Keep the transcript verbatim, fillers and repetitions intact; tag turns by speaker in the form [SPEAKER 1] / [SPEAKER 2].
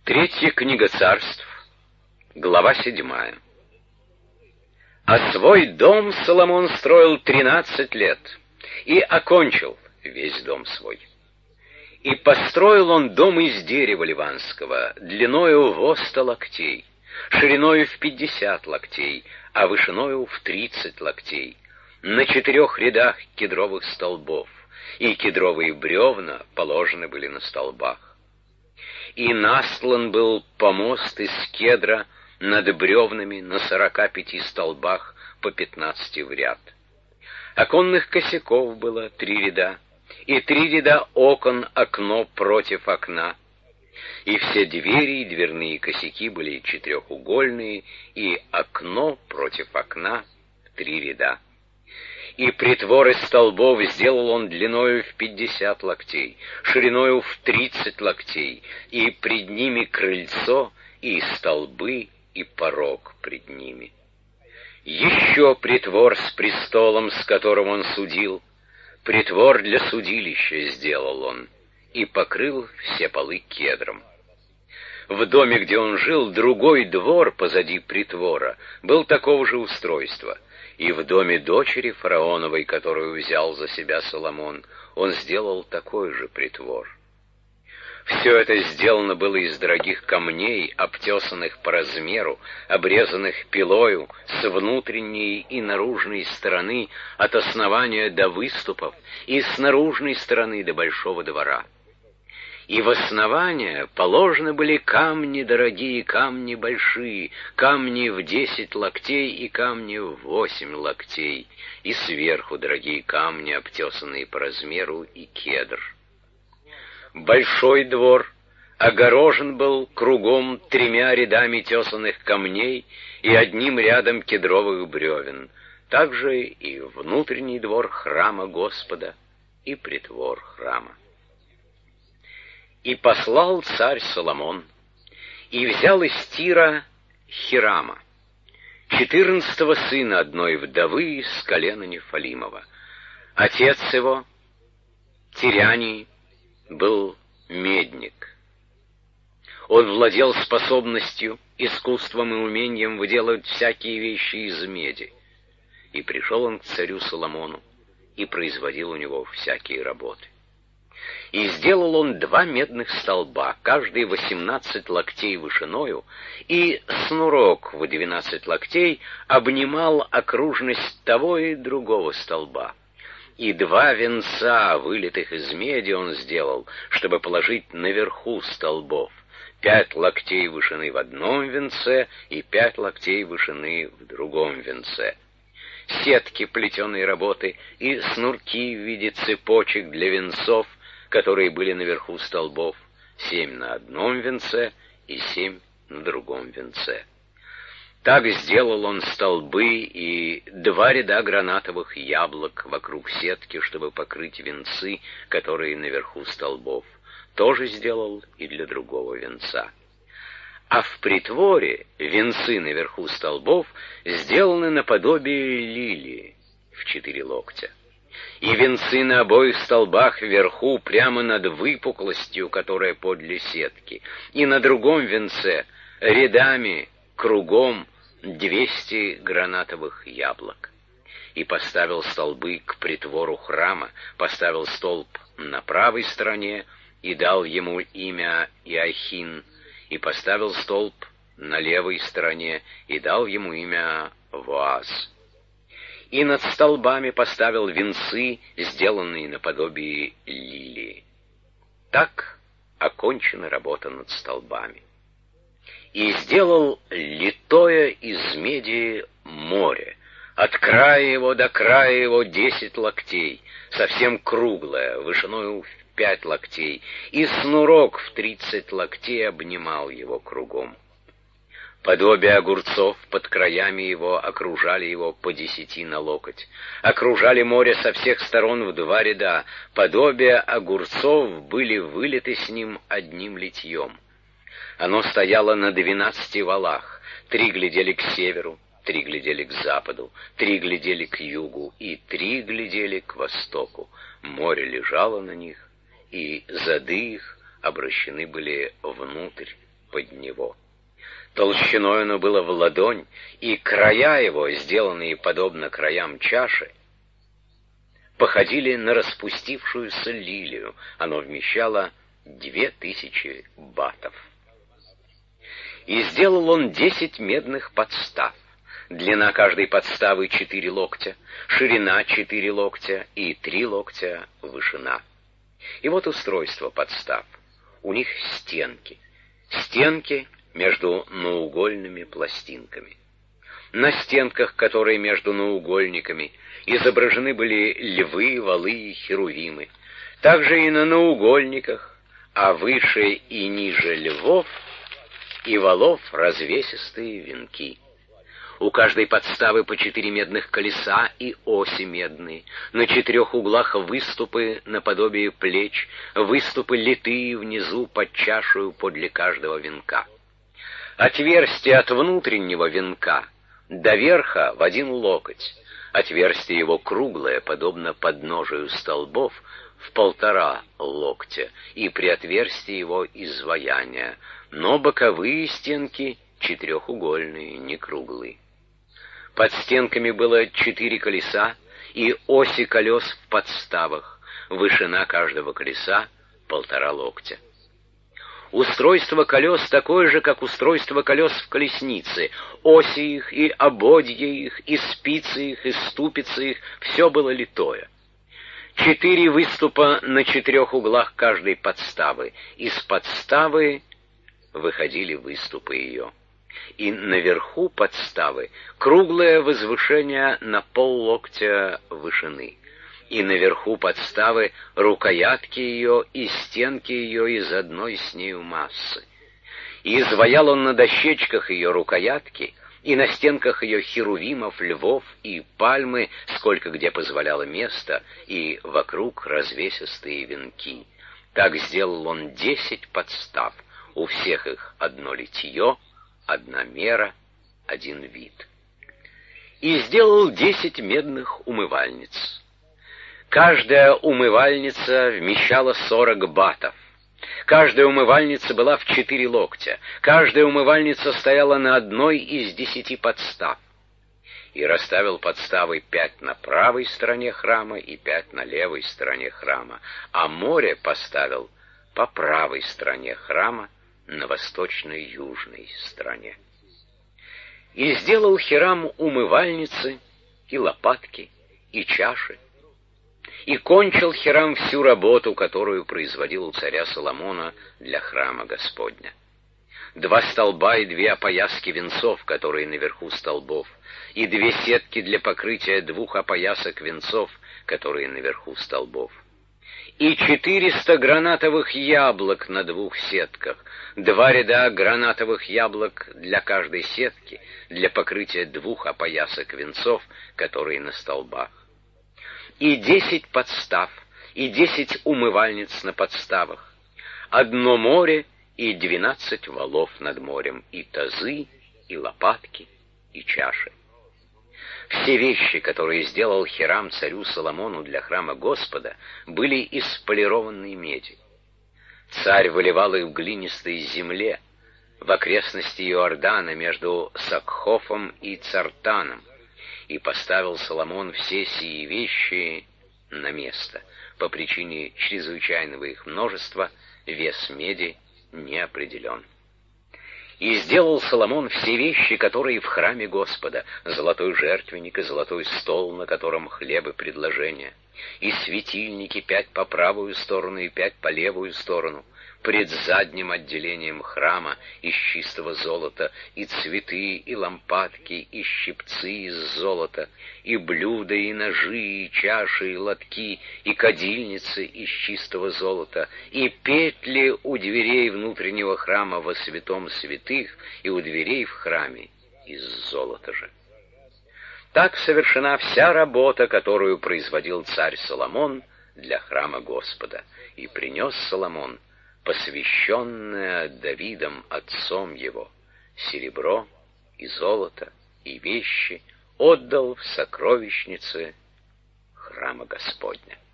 [SPEAKER 1] Третья книга Царств, глава седьмая. А свой дом Соломон строил тринадцать лет, и окончил весь дом свой. И построил он дом из дерева ливанского, длиною во сто локтей, шириною в пятьдесят локтей, а вышиною в тридцать локтей, на четырех рядах кедровых столбов, и кедровые бревна положены были на столбах. И настлан был помост из кедра над бревнами на сорока пяти столбах по пятнадцати в ряд. Оконных косяков было три ряда, и три ряда окон, окно против окна. И все двери и дверные косяки были четырехугольные, и окно против окна три ряда. И притвор из столбов сделал он длиною в пятьдесят локтей, шириною в тридцать локтей, и пред ними крыльцо, и столбы, и порог пред ними. Еще притвор с престолом, с которым он судил, притвор для судилища сделал он, и покрыл все полы кедром. В доме, где он жил, другой двор позади притвора был такого же устройства. И в доме дочери фараоновой, которую взял за себя Соломон, он сделал такой же притвор. Все это сделано было из дорогих камней, обтесанных по размеру, обрезанных пилою с внутренней и наружной стороны от основания до выступов и с наружной стороны до большого двора. И в основание положены были камни дорогие, камни большие, камни в десять локтей и камни в восемь локтей, и сверху дорогие камни, обтесанные по размеру, и кедр. Большой двор огорожен был кругом тремя рядами тесанных камней и одним рядом кедровых бревен, также и внутренний двор храма Господа и притвор храма. И послал царь Соломон, и взял из Тира Хирама, четырнадцатого сына одной вдовы с колена Нефалимова. Отец его, Тиряний, был медник. Он владел способностью, искусством и умением выделывать всякие вещи из меди. И пришел он к царю Соломону, и производил у него всякие работы. И сделал он два медных столба, каждый восемнадцать локтей вышиною, и снурок в двенадцать локтей обнимал окружность того и другого столба. И два венца, вылитых из меди, он сделал, чтобы положить наверху столбов. Пять локтей вышины в одном венце и пять локтей вышины в другом венце. Сетки плетеной работы и снурки в виде цепочек для венцов, которые были наверху столбов, семь на одном венце и семь на другом венце. Так сделал он столбы и два ряда гранатовых яблок вокруг сетки, чтобы покрыть венцы, которые наверху столбов. Тоже сделал и для другого венца. А в притворе венцы наверху столбов сделаны наподобие лилии в четыре локтя. И венцы на обоих столбах вверху, прямо над выпуклостью, которая подле сетки, и на другом венце рядами кругом двести гранатовых яблок. И поставил столбы к притвору храма, поставил столб на правой стороне и дал ему имя Иохин, и поставил столб на левой стороне и дал ему имя Воаз. И над столбами поставил венцы, сделанные наподобие лилии. Так окончена работа над столбами. И сделал литое из меди море, от края его до края его десять локтей, совсем круглое, вышиною в пять локтей, и снурок в тридцать локтей обнимал его кругом. Подобие огурцов под краями его окружали его по десяти на локоть. Окружали море со всех сторон в два ряда. Подобие огурцов были вылиты с ним одним литьем. Оно стояло на двенадцати валах. Три глядели к северу, три глядели к западу, три глядели к югу и три глядели к востоку. Море лежало на них, и зады их обращены были внутрь под него. Толщиной оно было в ладонь, и края его, сделанные подобно краям чаши, походили на распустившуюся лилию. Оно вмещало две тысячи батов. И сделал он десять медных подстав. Длина каждой подставы четыре локтя, ширина четыре локтя и три локтя вышина. И вот устройство подстав. У них стенки. Стенки между наугольными пластинками. На стенках, которые между наугольниками, изображены были львы, валы и херувимы. Также и на наугольниках, а выше и ниже львов и валов развесистые венки. У каждой подставы по четыре медных колеса и оси медные. На четырех углах выступы наподобие плеч, выступы литые внизу под чашею подле каждого венка. Отверстие от внутреннего венка до верха в один локоть. Отверстие его круглое, подобно подножию столбов, в полтора локтя, и при отверстии его изваяние, но боковые стенки четырехугольные, не круглые. Под стенками было четыре колеса и оси колес в подставах, вышина каждого колеса полтора локтя. Устройство колес такое же, как устройство колес в колеснице. Оси их и ободья их, и спицы их, и ступицы их — все было литое. Четыре выступа на четырех углах каждой подставы. Из подставы выходили выступы ее. И наверху подставы круглое возвышение на поллоктя вышины. И наверху подставы рукоятки ее и стенки ее из одной с нею массы. И изваял он на дощечках ее рукоятки, и на стенках ее херувимов, львов и пальмы, сколько где позволяло место, и вокруг развесистые венки. Так сделал он десять подстав, у всех их одно литье, одна мера, один вид. И сделал десять медных умывальниц. Каждая умывальница вмещала сорок батов. Каждая умывальница была в четыре локтя. Каждая умывальница стояла на одной из десяти подстав. И расставил подставы пять на правой стороне храма и пять на левой стороне храма, а море поставил по правой стороне храма на восточной и южной стороне. И сделал Хирам умывальницы и лопатки и чаши. И кончил Хирам всю работу, которую производил у царя Соломона для храма Господня. Два столба и две опояски венцов, которые наверху столбов, и две сетки для покрытия двух опоясок венцов, которые наверху столбов. И четыреста гранатовых яблок на двух сетках, два ряда гранатовых яблок для каждой сетки, для покрытия двух опоясок венцов, которые на столбах. И десять подстав, и десять умывальниц на подставах, одно море и двенадцать валов над морем, и тазы, и лопатки, и чаши. Все вещи, которые сделал Хирам царю Соломону для храма Господа, были из полированной меди. Царь выливал их в глинистой земле, в окрестности Иордана между Сакхофом и Цартаном, и поставил Соломон все сии вещи на место. По причине чрезвычайного их множества вес меди не определен. И сделал Соломон все вещи, которые в храме Господа: золотой жертвенник и золотой стол, на котором хлеб и предложения, и светильники пять по правую сторону и пять по левую сторону, пред задним отделением храма из чистого золота, и цветы, и лампадки, и щипцы из золота, и блюда, и ножи, и чаши, и лотки, и кадильницы из чистого золота, и петли у дверей внутреннего храма во святом святых, и у дверей в храме из золота же. Так совершена вся работа, которую производил царь Соломон для храма Господа, и принес Соломон посвященное Давидом отцом его серебро и золото и вещи, отдал в сокровищнице храма Господня.